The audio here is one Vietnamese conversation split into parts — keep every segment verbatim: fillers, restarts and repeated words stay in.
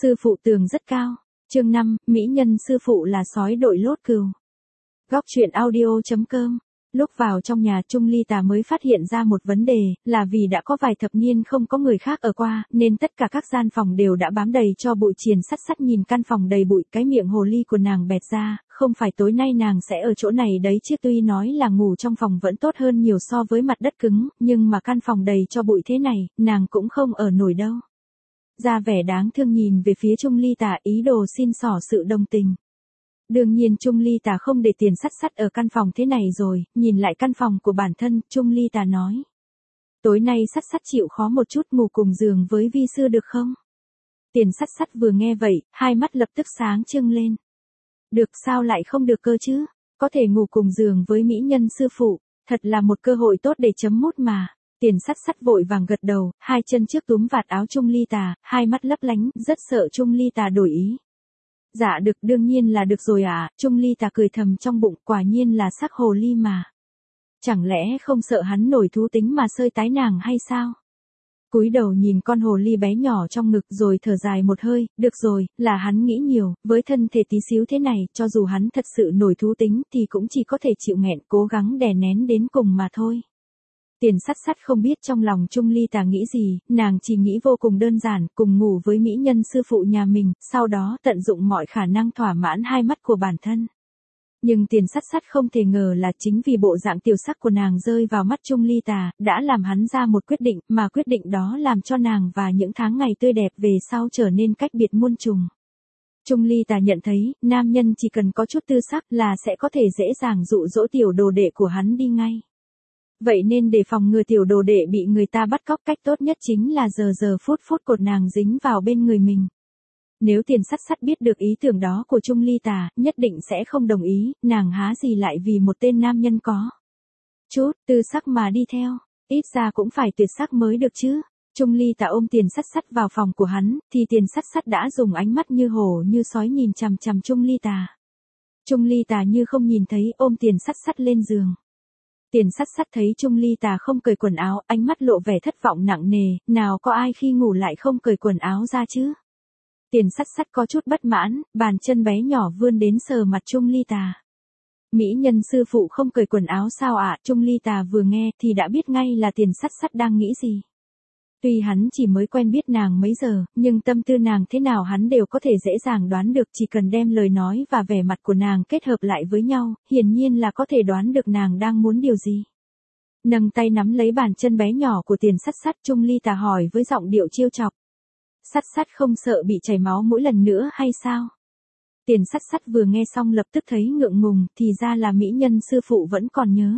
Sư phụ tường rất cao. Chương năm, mỹ nhân sư phụ là sói đội lốt cừu. Góc truyện audio chấm com. Lúc vào trong nhà Trung Ly Tà mới phát hiện ra một vấn đề, là vì đã có vài thập niên không có người khác ở qua, nên tất cả các gian phòng đều đã bám đầy cho bụi. Triền sắt sắt nhìn căn phòng đầy bụi, cái miệng hồ ly của nàng bẹt ra, không phải tối nay nàng sẽ ở chỗ này đấy chứ. Tuy nói là ngủ trong phòng vẫn tốt hơn nhiều so với mặt đất cứng, nhưng mà căn phòng đầy cho bụi thế này, nàng cũng không ở nổi đâu. Ra vẻ đáng thương nhìn về phía Trung Ly Tà, ý đồ xin xỏ sự đồng tình. Đương nhiên Trung Ly Tà không để tiền sắt sắt ở căn phòng thế này rồi, nhìn lại căn phòng của bản thân, Trung Ly Tà nói. Tối nay sắt sắt chịu khó một chút, ngủ cùng giường với vi sư được không? Tiền sắt sắt vừa nghe vậy, hai mắt lập tức sáng trưng lên. Được, sao lại không được cơ chứ? Có thể ngủ cùng giường với mỹ nhân sư phụ, thật là một cơ hội tốt để chấm mút mà. Tiền sắt sắt vội vàng gật đầu, hai chân trước túm vạt áo Trung Ly Tà, hai mắt lấp lánh, rất sợ Trung Ly Tà đổi ý. Dạ được, đương nhiên là được rồi à. Trung Ly Tà cười thầm trong bụng, quả nhiên là sắc hồ ly mà. Chẳng lẽ không sợ hắn nổi thú tính mà sơi tái nàng hay sao? Cúi đầu nhìn con hồ ly bé nhỏ trong ngực rồi thở dài một hơi, được rồi, là hắn nghĩ nhiều, với thân thể tí xíu thế này, cho dù hắn thật sự nổi thú tính thì cũng chỉ có thể chịu nghẹn, cố gắng đè nén đến cùng mà thôi. Tiền sắt sắt không biết trong lòng Trung Ly Tà nghĩ gì, nàng chỉ nghĩ vô cùng đơn giản, cùng ngủ với mỹ nhân sư phụ nhà mình, sau đó tận dụng mọi khả năng thỏa mãn hai mắt của bản thân. Nhưng tiền sắt sắt không thể ngờ là chính vì bộ dạng tiểu sắc của nàng rơi vào mắt Trung Ly Tà, đã làm hắn ra một quyết định, mà quyết định đó làm cho nàng và những tháng ngày tươi đẹp về sau trở nên cách biệt muôn trùng. Trung Ly Tà nhận thấy, nam nhân chỉ cần có chút tư sắc là sẽ có thể dễ dàng dụ dỗ tiểu đồ đệ của hắn đi ngay. Vậy nên để phòng ngừa tiểu đồ đệ bị người ta bắt cóc, cách tốt nhất chính là giờ giờ phút phút cột nàng dính vào bên người mình. Nếu tiền sắt sắt biết được ý tưởng đó của Trung Ly Tà, nhất định sẽ không đồng ý, nàng há gì lại vì một tên nam nhân có chút tư sắc mà đi theo, ít ra cũng phải tuyệt sắc mới được chứ. Trung Ly Tà ôm tiền sắt sắt vào phòng của hắn, thì tiền sắt sắt đã dùng ánh mắt như hổ như sói nhìn chằm chằm Trung Ly Tà. Trung Ly Tà như không nhìn thấy, ôm tiền sắt sắt lên giường. Tiền sắt sắt thấy Trung Ly Tà không cởi quần áo, ánh mắt lộ vẻ thất vọng nặng nề, nào có ai khi ngủ lại không cởi quần áo ra chứ. Tiền sắt sắt có chút bất mãn, bàn chân bé nhỏ vươn đến sờ mặt Trung Ly Tà. Mỹ nhân sư phụ không cởi quần áo sao ạ? À? Trung Ly Tà vừa nghe thì đã biết ngay là tiền sắt sắt đang nghĩ gì. Tuy hắn chỉ mới quen biết nàng mấy giờ, nhưng tâm tư nàng thế nào hắn đều có thể dễ dàng đoán được, chỉ cần đem lời nói và vẻ mặt của nàng kết hợp lại với nhau, hiển nhiên là có thể đoán được nàng đang muốn điều gì. Nâng tay nắm lấy bàn chân bé nhỏ của tiền sắt sắt, Trung Ly Tà hỏi với giọng điệu trêu chọc. Sắt sắt không sợ bị chảy máu mỗi lần nữa hay sao? Tiền sắt sắt vừa nghe xong lập tức thấy ngượng ngùng, thì ra là mỹ nhân sư phụ vẫn còn nhớ.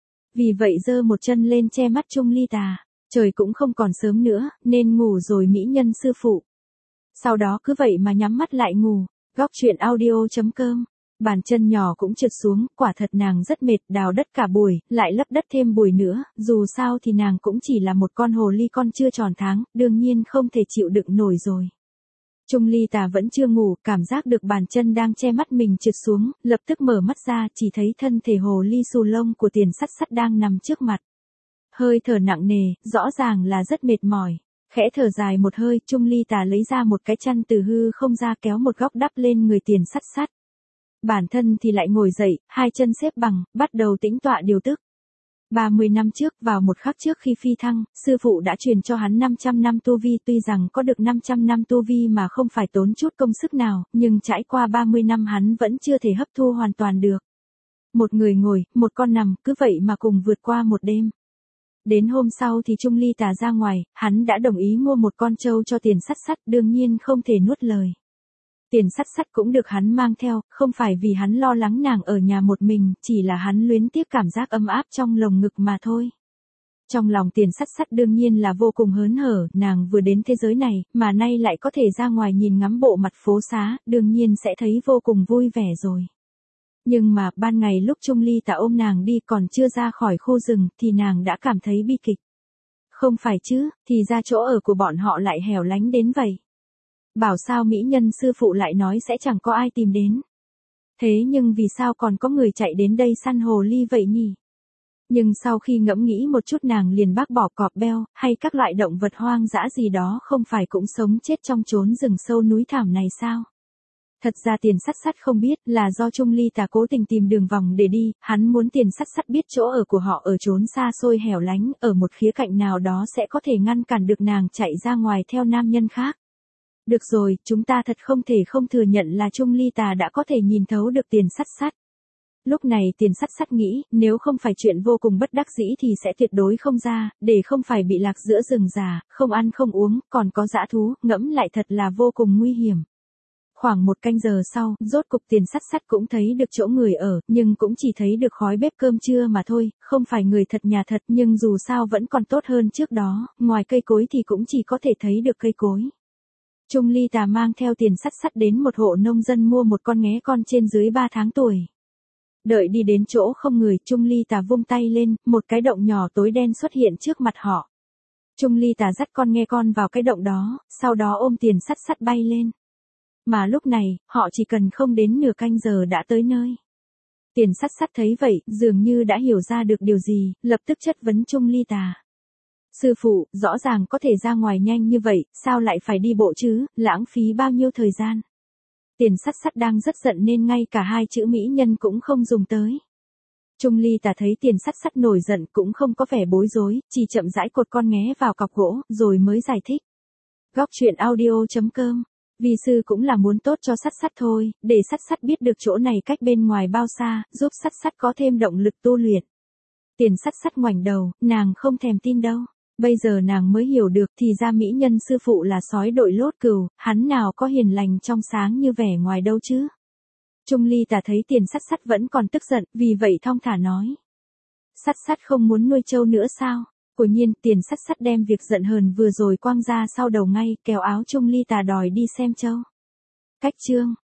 Vì vậy giơ một chân lên che mắt Trung Ly Tà. Trời cũng không còn sớm nữa, nên ngủ rồi mỹ nhân sư phụ. Sau đó cứ vậy mà nhắm mắt lại ngủ. Góc truyện audio chấm com. Bàn chân nhỏ cũng trượt xuống, quả thật nàng rất mệt, đào đất cả buổi, lại lấp đất thêm buổi nữa, dù sao thì nàng cũng chỉ là một con hồ ly con chưa tròn tháng, đương nhiên không thể chịu đựng nổi rồi. Trung Ly Tà vẫn chưa ngủ, cảm giác được bàn chân đang che mắt mình trượt xuống, lập tức mở mắt ra, chỉ thấy thân thể hồ ly xù lông của tiền sắt sắt đang nằm trước mặt. Hơi thở nặng nề, rõ ràng là rất mệt mỏi. Khẽ thở dài một hơi, Trung Ly Tà lấy ra một cái chăn từ hư không ra, kéo một góc đắp lên người tiền sắt sắt. Bản thân thì lại ngồi dậy, hai chân xếp bằng, bắt đầu tĩnh tọa điều tức. ba mươi năm trước, vào một khắc trước khi phi thăng, sư phụ đã truyền cho hắn năm trăm năm tu vi, tuy rằng có được năm trăm năm tu vi mà không phải tốn chút công sức nào, nhưng trải qua ba mươi năm hắn vẫn chưa thể hấp thu hoàn toàn được. Một người ngồi, một con nằm, cứ vậy mà cùng vượt qua một đêm. Đến hôm sau thì Trung Ly Tà ra ngoài, hắn đã đồng ý mua một con trâu cho tiền sắt sắt, đương nhiên không thể nuốt lời. Tiền sắt sắt cũng được hắn mang theo, không phải vì hắn lo lắng nàng ở nhà một mình, chỉ là hắn luyến tiếc cảm giác ấm áp trong lồng ngực mà thôi. Trong lòng tiền sắt sắt đương nhiên là vô cùng hớn hở, nàng vừa đến thế giới này, mà nay lại có thể ra ngoài nhìn ngắm bộ mặt phố xá, đương nhiên sẽ thấy vô cùng vui vẻ rồi. Nhưng mà, ban ngày lúc Trung Ly Tà ôm nàng đi còn chưa ra khỏi khu rừng, thì nàng đã cảm thấy bi kịch. Không phải chứ, thì ra chỗ ở của bọn họ lại hẻo lánh đến vậy. Bảo sao mỹ nhân sư phụ lại nói sẽ chẳng có ai tìm đến. Thế nhưng vì sao còn có người chạy đến đây săn hồ ly vậy nhỉ? Nhưng sau khi ngẫm nghĩ một chút nàng liền bác bỏ cọp beo, hay các loại động vật hoang dã gì đó không phải cũng sống chết trong chốn rừng sâu núi thảm này sao? Thật ra Tiền Sắt Sắt không biết là do Trung Ly Tà cố tình tìm đường vòng để đi, hắn muốn Tiền Sắt Sắt biết chỗ ở của họ ở chốn xa xôi hẻo lánh, ở một khía cạnh nào đó sẽ có thể ngăn cản được nàng chạy ra ngoài theo nam nhân khác. Được rồi, chúng ta thật không thể không thừa nhận là Trung Ly Tà đã có thể nhìn thấu được Tiền Sắt Sắt. Lúc này Tiền Sắt Sắt nghĩ, nếu không phải chuyện vô cùng bất đắc dĩ thì sẽ tuyệt đối không ra, để không phải bị lạc giữa rừng già, không ăn không uống, còn có dã thú, ngẫm lại thật là vô cùng nguy hiểm. Khoảng một canh giờ sau, rốt cục Tiền Sắt Sắt cũng thấy được chỗ người ở, nhưng cũng chỉ thấy được khói bếp cơm trưa mà thôi, không phải người thật nhà thật nhưng dù sao vẫn còn tốt hơn trước đó, ngoài cây cối thì cũng chỉ có thể thấy được cây cối. Trung Ly Tà mang theo Tiền Sắt Sắt đến một hộ nông dân mua một con nghé con trên dưới ba tháng tuổi. Đợi đi đến chỗ không người, Trung Ly Tà vung tay lên, một cái động nhỏ tối đen xuất hiện trước mặt họ. Trung Ly Tà dắt con nghe con vào cái động đó, sau đó ôm Tiền Sắt Sắt bay lên. Mà lúc này, họ chỉ cần không đến nửa canh giờ đã tới nơi. Tiền Sắt Sắt thấy vậy, dường như đã hiểu ra được điều gì, lập tức chất vấn Trung Ly Tà. Sư phụ, rõ ràng có thể ra ngoài nhanh như vậy, sao lại phải đi bộ chứ, lãng phí bao nhiêu thời gian. Tiền Sắt Sắt đang rất giận nên ngay cả hai chữ mỹ nhân cũng không dùng tới. Trung Ly Tà thấy Tiền Sắt Sắt nổi giận cũng không có vẻ bối rối, chỉ chậm rãi cột con nghé vào cọc gỗ, rồi mới giải thích. Góc truyện audio chấm com. Vi sư cũng là muốn tốt cho Sắt Sắt thôi, để Sắt Sắt biết được chỗ này cách bên ngoài bao xa, giúp Sắt Sắt có thêm động lực tu luyện. Tiền Sắt Sắt ngoảnh đầu, nàng không thèm tin đâu. Bây giờ nàng mới hiểu được thì ra mỹ nhân sư phụ là sói đội lốt cừu, hắn nào có hiền lành trong sáng như vẻ ngoài đâu chứ. Trung Ly Tà thấy Tiền Sắt Sắt vẫn còn tức giận, vì vậy thong thả nói. Sắt Sắt không muốn nuôi trâu nữa sao? Quả nhiên, Tiền Sắt Sắt đem việc giận hờn vừa rồi quăng ra sau đầu ngay, kéo áo Trung Ly Tà đòi đi xem trâu. Cách chương